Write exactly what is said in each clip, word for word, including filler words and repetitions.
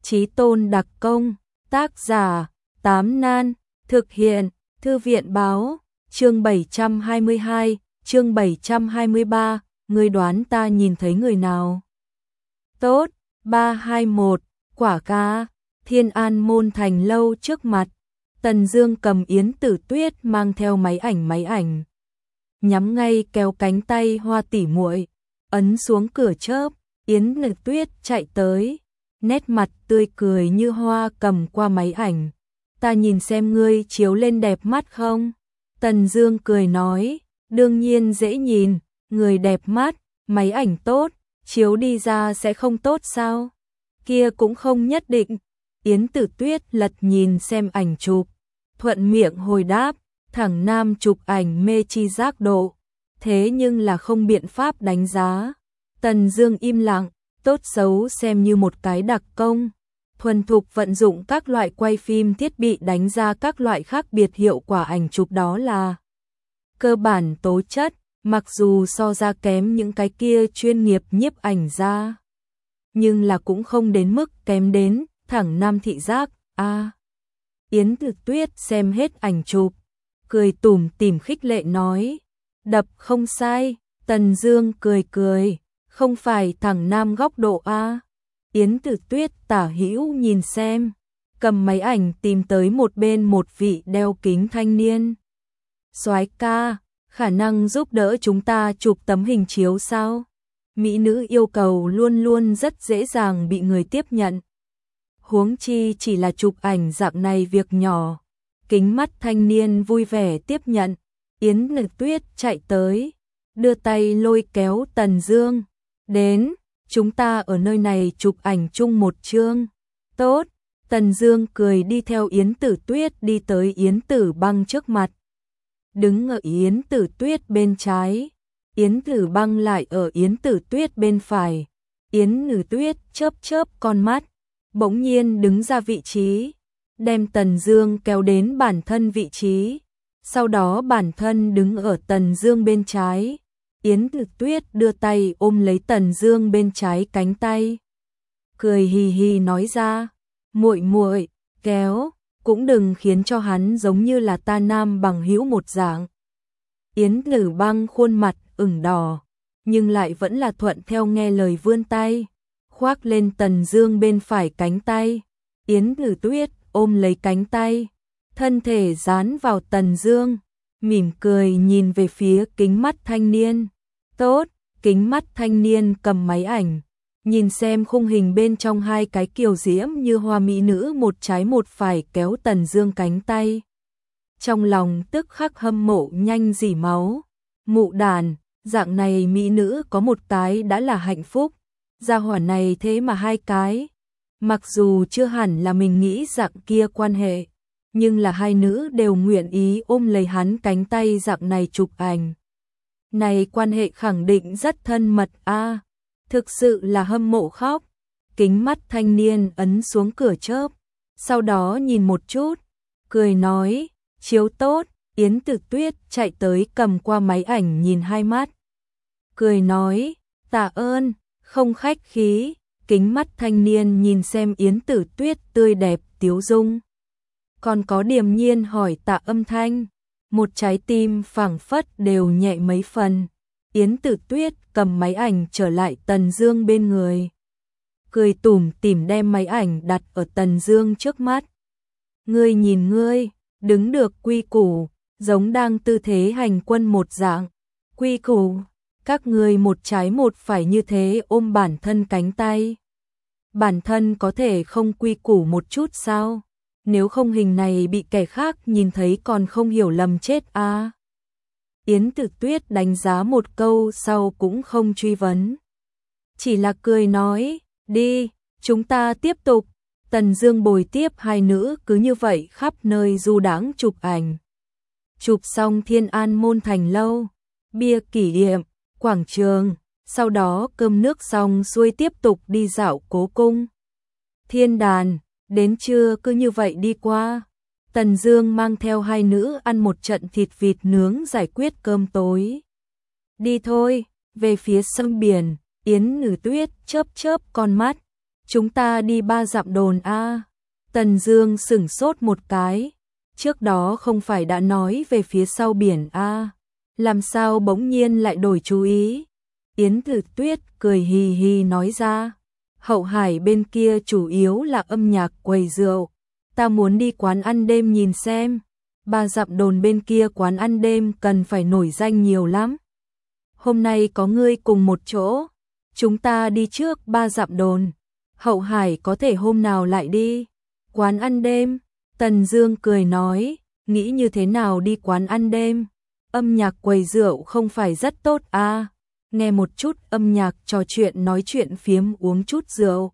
Chí tôn đặc công, tác giả, Tám Nan, thực hiện, Thư viện báo, chương bảy trăm hai mươi hai, chương bảy trăm hai mươi ba, ngươi đoán ta nhìn thấy người nào? Tốt, ba hai một, quả ca, Thiên An Môn Thành lâu trước mặt, Tần Dương cầm Yến Tử Tuyết mang theo máy ảnh máy ảnh, nhắm ngay kéo cánh tay Hoa tỷ muội, ấn xuống cửa chớp, Yến Tử Tuyết chạy tới, nét mặt tươi cười như hoa cầm qua máy ảnh. Ta nhìn xem ngươi chiếu lên đẹp mắt không? Tần Dương cười nói, đương nhiên dễ nhìn, người đẹp mắt, máy ảnh tốt, chiếu đi ra sẽ không tốt sao? Kia cũng không nhất định. Yến Tử Tuyết lật nhìn xem ảnh chụp, thuận miệng hồi đáp, thẳng nam chụp ảnh mê chi giác độ, thế nhưng là không biện pháp đánh giá. Tần Dương im lặng, tốt xấu xem như một cái đặc công, thuần thục vận dụng các loại quay phim thiết bị đánh ra các loại khác biệt hiệu quả ảnh chụp, đó là cơ bản tố chất, mặc dù so ra kém những cái kia chuyên nghiệp nhiếp ảnh ra, nhưng là cũng không đến mức kém đến thẳng nam thị giác. A à, Yến Tử Tuyết xem hết ảnh chụp, cười tủm tỉm khích lệ nói, đập không sai. Tần Dương cười cười, không phải thẳng nam góc độ a. Yến Tử Tuyết tả hữu nhìn xem, cầm máy ảnh tìm tới một bên một vị đeo kính thanh niên. Soái ca, khả năng giúp đỡ chúng ta chụp tấm hình chiếu sao? Mỹ nữ yêu cầu luôn luôn rất dễ dàng bị người tiếp nhận. Huống chi chỉ là chụp ảnh dạng này việc nhỏ. Kính mắt thanh niên vui vẻ tiếp nhận. Yến Tử Tuyết chạy tới, đưa tay lôi kéo Tần Dương. Đến, chúng ta ở nơi này chụp ảnh chung một chương. Tốt, Tần Dương cười đi theo Yến Tử Tuyết đi tới Yến Tử Băng trước mặt. Đứng ở Yến Tử Tuyết bên trái, Yến Tử Băng lại ở Yến Tử Tuyết bên phải. Yến Tử Tuyết chớp chớp con mắt, bỗng nhiên đứng ra vị trí, đem Tần Dương kéo đến bản thân vị trí. Sau đó bản thân đứng ở Tần Dương bên trái. Yến Tử Tuyết đưa tay ôm lấy Tần Dương bên trái cánh tay, cười hì hì nói ra, muội muội, kéo, cũng đừng khiến cho hắn giống như là ta nam bằng hữu một dạng. Yến Tử Băng khuôn mặt ửng đỏ, nhưng lại vẫn là thuận theo nghe lời vươn tay, khoác lên Tần Dương bên phải cánh tay. Yến Tử Tuyết ôm lấy cánh tay, thân thể dán vào Tần Dương, mỉm cười nhìn về phía kính mắt thanh niên. Tốt, kính mắt thanh niên cầm máy ảnh, nhìn xem khung hình bên trong hai cái kiều diễm như hoa mỹ nữ một trái một phải kéo Tần Dương cánh tay. Trong lòng tức khắc hâm mộ nhanh rỉ máu. Mụ đàn, dạng này mỹ nữ có một cái đã là hạnh phúc, gia hỏa này thế mà hai cái. Mặc dù chưa hẳn là mình nghĩ dạng kia quan hệ, nhưng là hai nữ đều nguyện ý ôm lấy hắn cánh tay dạng này chụp ảnh. Này quan hệ khẳng định rất thân mật a, à, thực sự là hâm mộ khóc. Kính mắt thanh niên ấn xuống cửa chớp, sau đó nhìn một chút, cười nói, chiếu tốt. Yến Tử Tuyết chạy tới cầm qua máy ảnh nhìn hai mắt, cười nói, tạ ơn, không khách khí. Kính mắt thanh niên nhìn xem Yến Tử Tuyết tươi đẹp tiếu dung, còn có điềm nhiên hỏi tạ âm thanh, một trái tim phảng phất đều nhẹ mấy phần. Yến Tử Tuyết cầm máy ảnh trở lại Tần Dương bên người, cười tủm tỉm đem máy ảnh đặt ở Tần Dương trước mắt. Ngươi nhìn ngươi, đứng được quy củ, giống đang tư thế hành quân một dạng. Quy củ, các ngươi một trái một phải như thế ôm bản thân cánh tay. Bản thân có thể không quy củ một chút sao? Nếu không hình này bị kẻ khác nhìn thấy còn không hiểu lầm chết a. À. Yến Tử Tuyết đánh giá một câu sau cũng không truy vấn, chỉ là cười nói, đi, chúng ta tiếp tục. Tần Dương bồi tiếp hai nữ cứ như vậy khắp nơi du đãng chụp ảnh. Chụp xong Thiên An Môn Thành lâu, bia kỷ niệm, quảng trường, sau đó cơm nước xong xuôi tiếp tục đi dạo Cố Cung. Thiên đàn, đến trưa cứ như vậy đi qua. Tần Dương mang theo hai nữ ăn một trận thịt vịt nướng giải quyết cơm tối. Đi thôi, về phía sông biển. Yến Tử Tuyết chớp chớp con mắt, Chúng ta đi ba dặm đồn a. Tần Dương sững sốt một cái. Trước đó không phải đã nói về phía sau biển a, làm sao bỗng nhiên lại đổi chú ý? Yến Tử Tuyết cười hì hì nói ra, Hậu Hải bên kia chủ yếu là âm nhạc quầy rượu, ta muốn đi quán ăn đêm nhìn xem. Ba dặm đồn bên kia quán ăn đêm cần phải nổi danh nhiều lắm. Hôm nay có ngươi cùng một chỗ, chúng ta đi trước ba dặm đồn. Hậu Hải có thể hôm nào lại đi quán ăn đêm. Tần Dương cười nói, nghĩ như thế nào đi quán ăn đêm? Âm nhạc quầy rượu không phải rất tốt à? Nghe một chút âm nhạc trò chuyện nói chuyện phiếm uống chút rượu.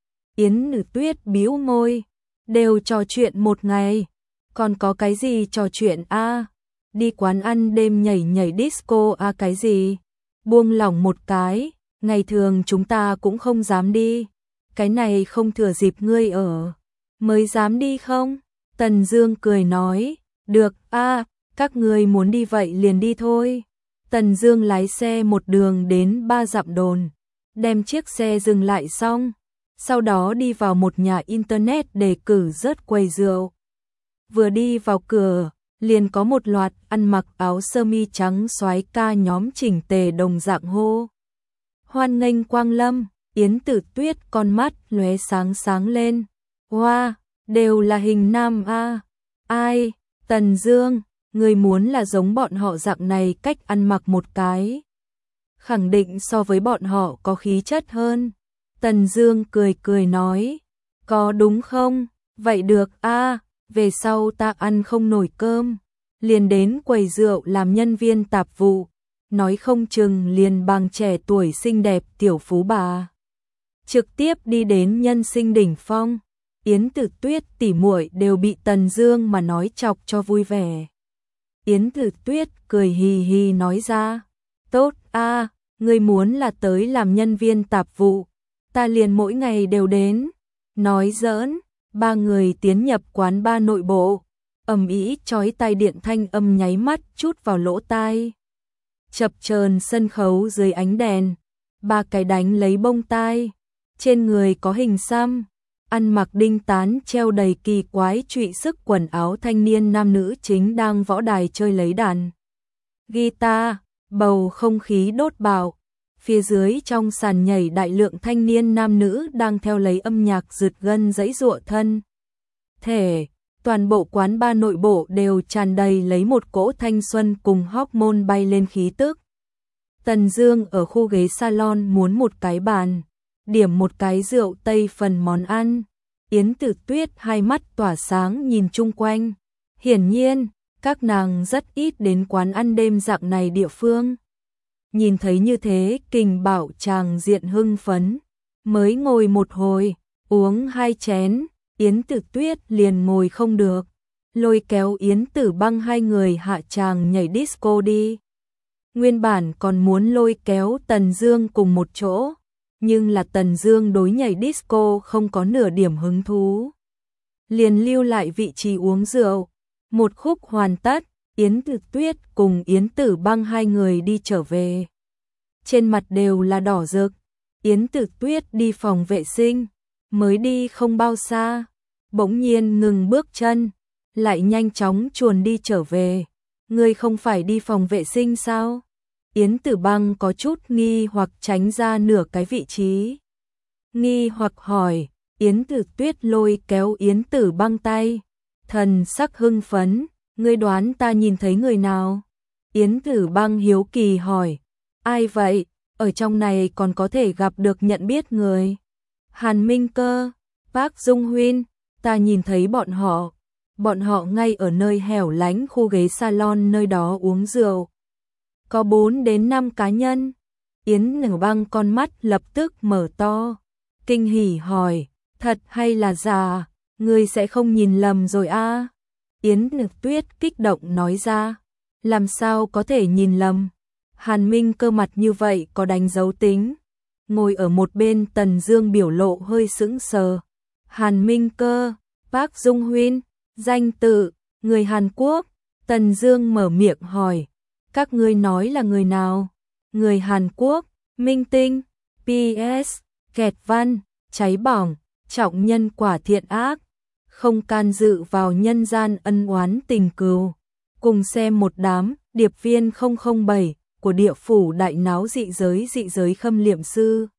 Yến Nữ Tuyết bĩu môi, đều trò chuyện một ngày, còn có cái gì trò chuyện a? À? Đi quán ăn đêm nhảy nhảy disco a à cái gì? Buông lỏng một cái, ngày thường chúng ta cũng không dám đi. Cái này không thừa dịp ngươi ở, mới dám đi không? Tần Dương cười nói, được a, à, các ngươi muốn đi vậy liền đi thôi. Tần Dương lái xe một đường đến ba dặm đồn, đem chiếc xe dừng lại xong, sau đó đi vào một nhà internet đề cử rớt quầy rượu. Vừa đi vào cửa, liền có một loạt ăn mặc áo sơ mi trắng soái ca nhóm chỉnh tề đồng dạng hô. Hoan nghênh quang lâm. Yến Tử Tuyết con mắt lóe sáng sáng lên. Wow, đều là hình nam a. Ai, Tần Dương, người muốn là giống bọn họ dạng này cách ăn mặc một cái. Khẳng định so với bọn họ có khí chất hơn. Tần Dương cười cười nói, có đúng không? Vậy được a, về sau ta ăn không nổi cơm, liền đến quầy rượu làm nhân viên tạp vụ, nói không chừng liền bằng trẻ tuổi xinh đẹp tiểu phú bà. Trực tiếp đi đến nhân sinh đỉnh phong. Yến Tử Tuyết tỉ muội đều bị Tần Dương mà nói chọc cho vui vẻ. Yến Tử Tuyết cười hì hì nói ra, tốt a, à, ngươi muốn là tới làm nhân viên tạp vụ, ta liền mỗi ngày đều đến. Nói giỡn, ba người tiến nhập quán ba nội bộ, ầm ĩ chói tai điện thanh âm nháy mắt chút vào lỗ tai. Chập chờn sân khấu dưới ánh đèn, ba cái đánh lấy bông tai, trên người có hình xăm, ăn mặc đinh tán treo đầy kỳ quái trụy sức quần áo thanh niên nam nữ chính đang võ đài chơi lấy đàn guitar, bầu không khí đốt bạo. Phía dưới trong sàn nhảy đại lượng thanh niên nam nữ đang theo lấy âm nhạc rượt gân giãy giụa thân thể. Toàn bộ quán ba nội bộ đều tràn đầy lấy một cỗ thanh xuân cùng hormone bay lên khí tức. Tần Dương ở khu ghế salon muốn một cái bàn, điểm một cái rượu tây phần món ăn. Yến Tử Tuyết hai mắt tỏa sáng nhìn chung quanh. Hiển nhiên, các nàng rất ít đến quán ăn đêm dạng này địa phương. Nhìn thấy như thế, Kình Bảo chàng diện hưng phấn, mới ngồi một hồi, uống hai chén, Yến Tử Tuyết liền ngồi không được, lôi kéo Yến Tử Băng hai người hạ tràng nhảy disco đi. Nguyên bản còn muốn lôi kéo Tần Dương cùng một chỗ, nhưng là Tần Dương đối nhảy disco không có nửa điểm hứng thú. Liền lưu lại vị trí uống rượu. Một khúc hoàn tất, Yến Tử Tuyết cùng Yến Tử Băng hai người đi trở về. Trên mặt đều là đỏ rực. Yến Tử Tuyết đi phòng vệ sinh, mới đi không bao xa, bỗng nhiên ngừng bước chân, lại nhanh chóng chuồn đi trở về. Ngươi không phải đi phòng vệ sinh sao? Yến Tử Băng có chút nghi hoặc tránh ra nửa cái vị trí. Nghi hoặc hỏi, Yến Tử Tuyết lôi kéo Yến Tử Băng tay, thần sắc hưng phấn, ngươi đoán ta nhìn thấy người nào? Yến Tử Băng hiếu kỳ hỏi, ai vậy? Ở trong này còn có thể gặp được nhận biết người. Hàn Minh Cơ, Park Dung Huyên, ta nhìn thấy bọn họ. Bọn họ ngay ở nơi hẻo lánh khu ghế salon nơi đó uống rượu. Có bốn đến năm cá nhân. Yến Tử Băng con mắt lập tức mở to, kinh hỉ hỏi, thật hay là giả? Ngươi sẽ không nhìn lầm rồi a? À? Yến Tử Tuyết kích động nói ra, làm sao có thể nhìn lầm? Hàn Minh Cơ mặt như vậy có đánh dấu tính. Ngồi ở một bên Tần Dương biểu lộ hơi sững sờ. Hàn Minh Cơ, Park Dung Huyên, danh tự, người Hàn Quốc. Tần Dương mở miệng hỏi, các ngươi nói là người nào? Người Hàn Quốc, minh tinh, pê ét, kẹt văn, cháy bỏng, trọng nhân quả thiện ác, không can dự vào nhân gian ân oán tình cừu. Cùng xem một đám điệp viên không không bảy của địa phủ đại náo dị giới dị giới Khâm Liệm Sư.